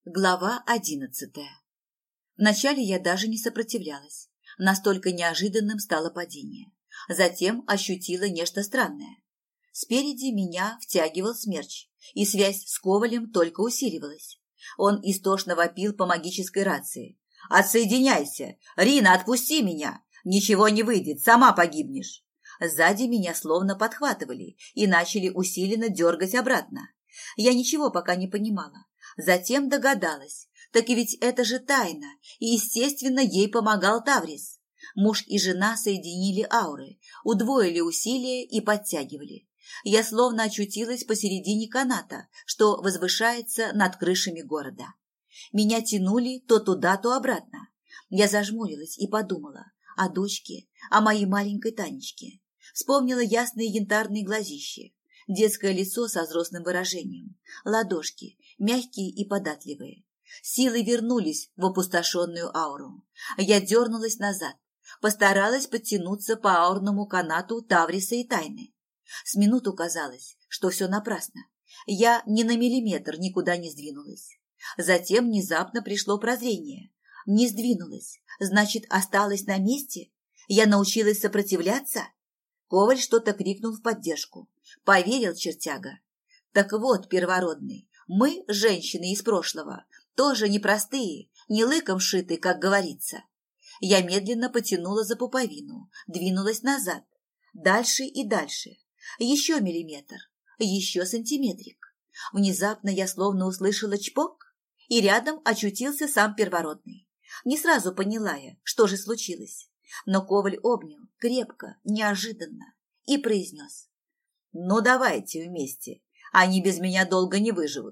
Глава 11. Вначале я даже не сопротивлялась. Настолько неожиданным стало падение. Затем ощутила нечто странное. Спереди меня втягивал смерч, и связь с Ковалем только усиливалась. Он истошно вопил по магической рации. «Отсоединяйся! Рина, отпусти меня! Ничего не выйдет, сама погибнешь!» Сзади меня словно подхватывали и начали усиленно дергать обратно. Я ничего пока не понимала. Затем догадалась, так и ведь это же тайна, и, естественно, ей помогал Таврис. Муж и жена соединили ауры, удвоили усилия и подтягивали. Я словно очутилась посередине каната, что возвышается над крышами города. Меня тянули то туда, то обратно. Я зажмурилась и подумала о дочке, о моей маленькой Танечке. Вспомнила ясные янтарные глазища, детское лицо со взрослым выражением, ладошки, мягкие и податливые. Силы вернулись в опустошенную ауру. Я дернулась назад, постаралась подтянуться по аурному канату Тавриса и Тайны. С минуту казалось, что все напрасно. Я ни на миллиметр никуда не сдвинулась. Затем внезапно пришло прозрение. Не сдвинулась, значит, осталась на месте? Я научилась сопротивляться? Коваль что-то крикнул в поддержку. Поверил чертяга. Так вот, первородный, мы, женщины из прошлого, тоже непростые, не лыком шиты, как говорится. Я медленно потянула за пуповину, двинулась назад. Дальше и дальше. Еще миллиметр, еще сантиметрик. Внезапно я словно услышала чпок, и рядом очутился сам первородный. Не сразу поняла я, что же случилось. Но Коваль обнял, крепко, неожиданно, и произнес: «Ну, давайте вместе, они без меня долго не выживут».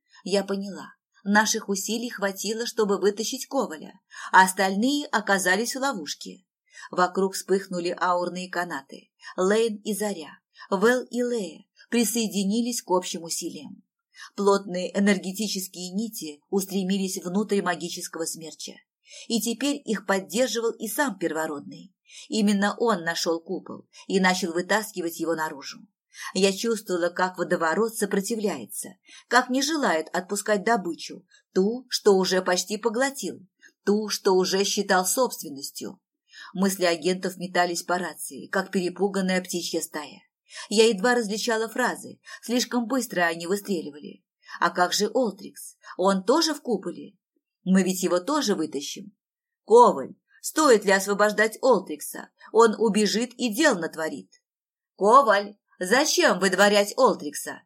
Я поняла, наших усилий хватило, чтобы вытащить Коваля, а остальные оказались в ловушке. Вокруг вспыхнули аурные канаты. Лейн и Заря, Вэл и Лея присоединились к общим усилиям. Плотные энергетические нити устремились внутрь магического смерча. И теперь их поддерживал и сам первородный. Именно он нашел купол и начал вытаскивать его наружу. Я чувствовала, как водоворот сопротивляется, как не желает отпускать добычу, ту, что уже почти поглотил, ту, что уже считал собственностью. Мысли агентов метались по рации, как перепуганная птичья стая. Я едва различала фразы, слишком быстро они выстреливали. А как же Олтрикс? Он тоже в куполе? Мы ведь его тоже вытащим. Коваль, стоит ли освобождать Олтрикса? Он убежит и дел натворит. Коваль, зачем выдворять Олтрикса?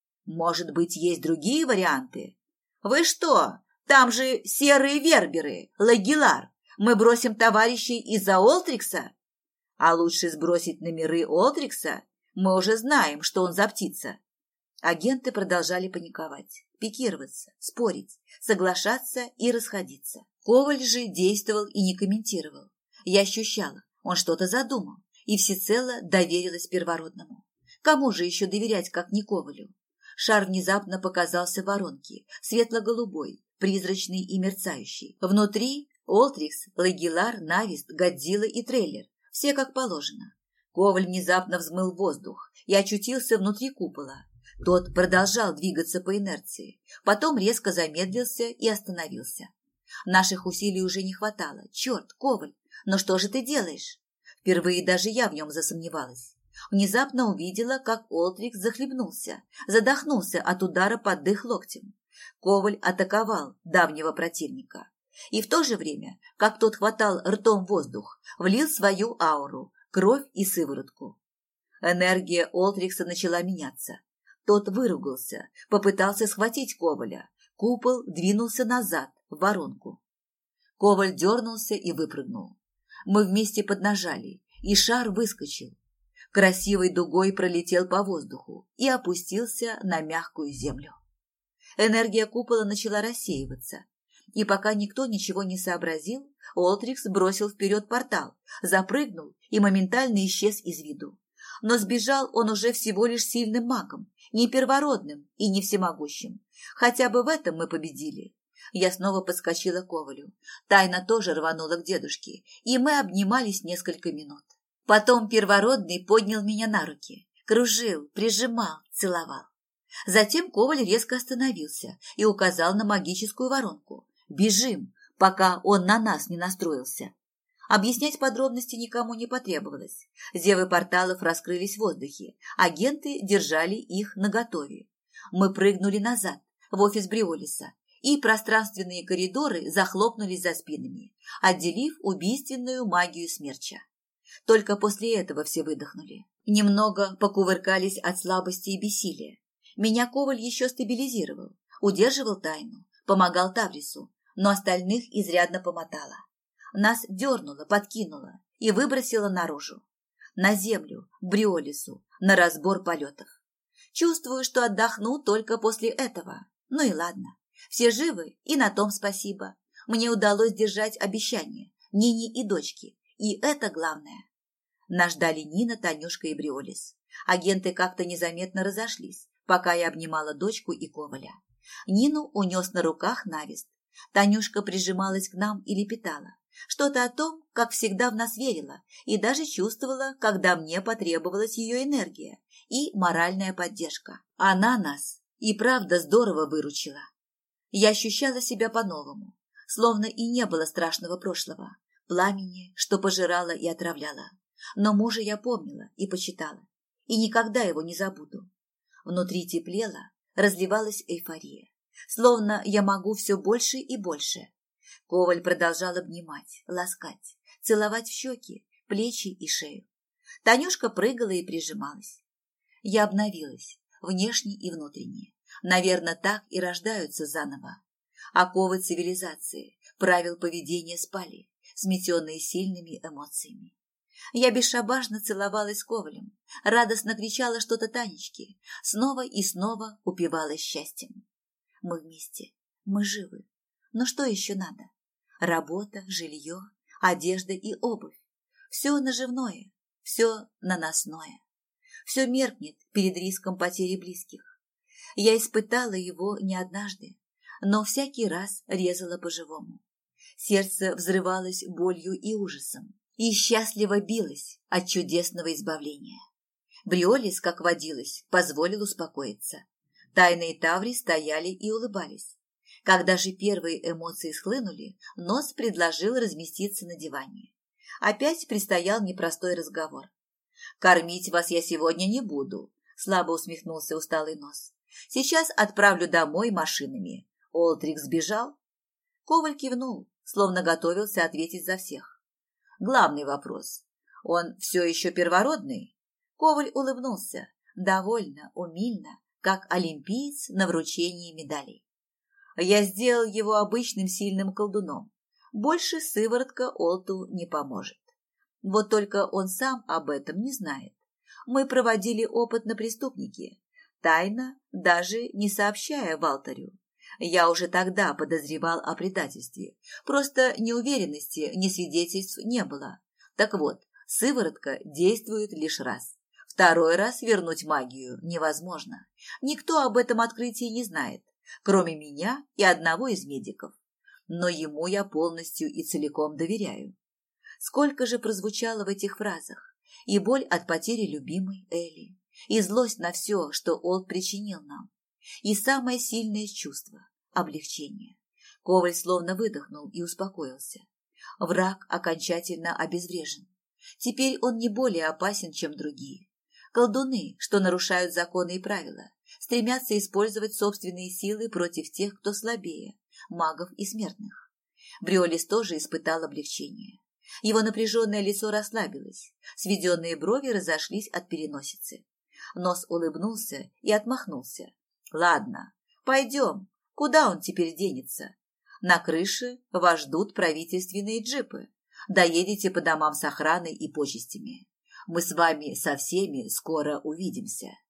Может быть, есть другие варианты? Вы что? Там же серые верберы, Лагилар. Мы бросим товарищей из-за Олтрикса? А лучше сбросить на миры Олтрикса? Мы уже знаем, что он за птица. Агенты продолжали паниковать, пикироваться, спорить, соглашаться и расходиться. Коваль же действовал и не комментировал. Я ощущала, он что-то задумал, и всецело доверилась первородному. Кому же еще доверять, как не Ковалю? Шар внезапно показался в воронке, светло-голубой, призрачный и мерцающий. Внутри Олтрикс, Лагилар, Навист, Годзилла и Трейлер. Все как положено. Коваль внезапно взмыл воздух и очутился внутри купола. Тот продолжал двигаться по инерции, потом резко замедлился и остановился. Наших усилий уже не хватало. Черт, Коваль, но что же ты делаешь? Впервые даже я в нем засомневалась. Внезапно увидела, как Олтрикс захлебнулся, задохнулся от удара под дых локтем. Коваль атаковал давнего противника. И в то же время, как тот хватал ртом воздух, влил свою ауру, кровь и сыворотку. Энергия Олтрикса начала меняться. Тот выругался, попытался схватить Коваля. Купол двинулся назад, в воронку. Коваль дернулся и выпрыгнул. Мы вместе поднажали, и шар выскочил. Красивой дугой пролетел по воздуху и опустился на мягкую землю. Энергия купола начала рассеиваться. И пока никто ничего не сообразил, Олтрикс бросил вперед портал, запрыгнул и моментально исчез из виду. Но сбежал он уже всего лишь сильным магом, не первородным и не всемогущим. Хотя бы в этом мы победили. Я снова подскочила к Ковалю. Тайна тоже рванула к дедушке, и мы обнимались несколько минут. Потом первородный поднял меня на руки, кружил, прижимал, целовал. Затем Коваль резко остановился и указал на магическую воронку. «Бежим, пока он на нас не настроился». Объяснять подробности никому не потребовалось. Зевы порталов раскрылись в воздухе, агенты держали их наготове. Мы прыгнули назад, в офис Бриолиса, и пространственные коридоры захлопнулись за спинами, отделив убийственную магию смерча. Только после этого все выдохнули. Немного покувыркались от слабости и бессилия. Меня Коваль еще стабилизировал, удерживал тайну, помогал Таврису, но остальных изрядно помотало. Нас дернуло, подкинуло и выбросило наружу. На землю, к Бриолису, на разбор полетов. Чувствую, что отдохну только после этого. Ну и ладно. Все живы, и на том спасибо. Мне удалось держать обещание Нине и дочке, и это главное. Нас ждали Нина, Танюшка и Бриолис. Агенты как-то незаметно разошлись, пока я обнимала дочку и Коваля. Нину унес на руках Навист. Танюшка прижималась к нам и лепетала. Что-то о том, как всегда в нас верила, и даже чувствовала, когда мне потребовалась ее энергия и моральная поддержка. Она нас и правда здорово выручила. Я ощущала себя по-новому, словно и не было страшного прошлого, пламени, что пожирало и отравляло. Но мужа я помнила и почитала, и никогда его не забуду. Внутри теплела, разливалась эйфория, словно я могу все больше и больше. Коваль продолжал обнимать, ласкать, целовать в щеки, плечи и шею. Танюшка прыгала и прижималась. Я обновилась, внешне и внутренне. Наверное, так и рождаются заново. Оковы цивилизации, правил поведения спали, сметенные сильными эмоциями. Я бесшабашно целовалась с Ковалем, радостно кричала что-то Танечке, снова и снова упивалась счастьем. Мы вместе, мы живы. Но что еще надо? Работа, жилье, одежда и обувь. Все наживное, все наносное. Все меркнет перед риском потери близких. Я испытала его не однажды, но всякий раз резала по-живому. Сердце взрывалось болью и ужасом, и счастливо билось от чудесного избавления. Бриолис, как водилось, позволил успокоиться. Тайна и Таври стояли и улыбались. Когда же первые эмоции схлынули, Нос предложил разместиться на диване. Опять предстоял непростой разговор. «Кормить вас я сегодня не буду», – слабо усмехнулся усталый Нос. «Сейчас отправлю домой машинами. Олтрик сбежал?» Коваль кивнул, словно готовился ответить за всех. «Главный вопрос. Он все еще первородный?» Коваль улыбнулся, довольно, умильно, как олимпиец на вручении медалей. «Я сделал его обычным сильным колдуном. Больше сыворотка Олту не поможет. Вот только он сам об этом не знает. Мы проводили опыт на преступнике, тайно, даже не сообщая Валтерю. Я уже тогда подозревал о предательстве, просто ни уверенности, ни свидетельств не было. Так вот, сыворотка действует лишь раз. Второй раз вернуть магию невозможно. Никто об этом открытии не знает, кроме меня и одного из медиков. Но ему я полностью и целиком доверяю». Сколько же прозвучало в этих фразах, и боль от потери любимой Элли, и злость на все, что Олд причинил нам, и самое сильное чувство – облегчение. Коваль словно выдохнул и успокоился. Враг окончательно обезврежен. Теперь он не более опасен, чем другие. Колдуны, что нарушают законы и правила, стремятся использовать собственные силы против тех, кто слабее, магов и смертных. Бриолис тоже испытал облегчение. Его напряженное лицо расслабилось, сведенные брови разошлись от переносицы. Нос улыбнулся и отмахнулся. «Ладно, пойдем. Куда он теперь денется? На крыше вас ждут правительственные джипы. Доедете по домам с охраной и почестями. Мы с вами со всеми скоро увидимся».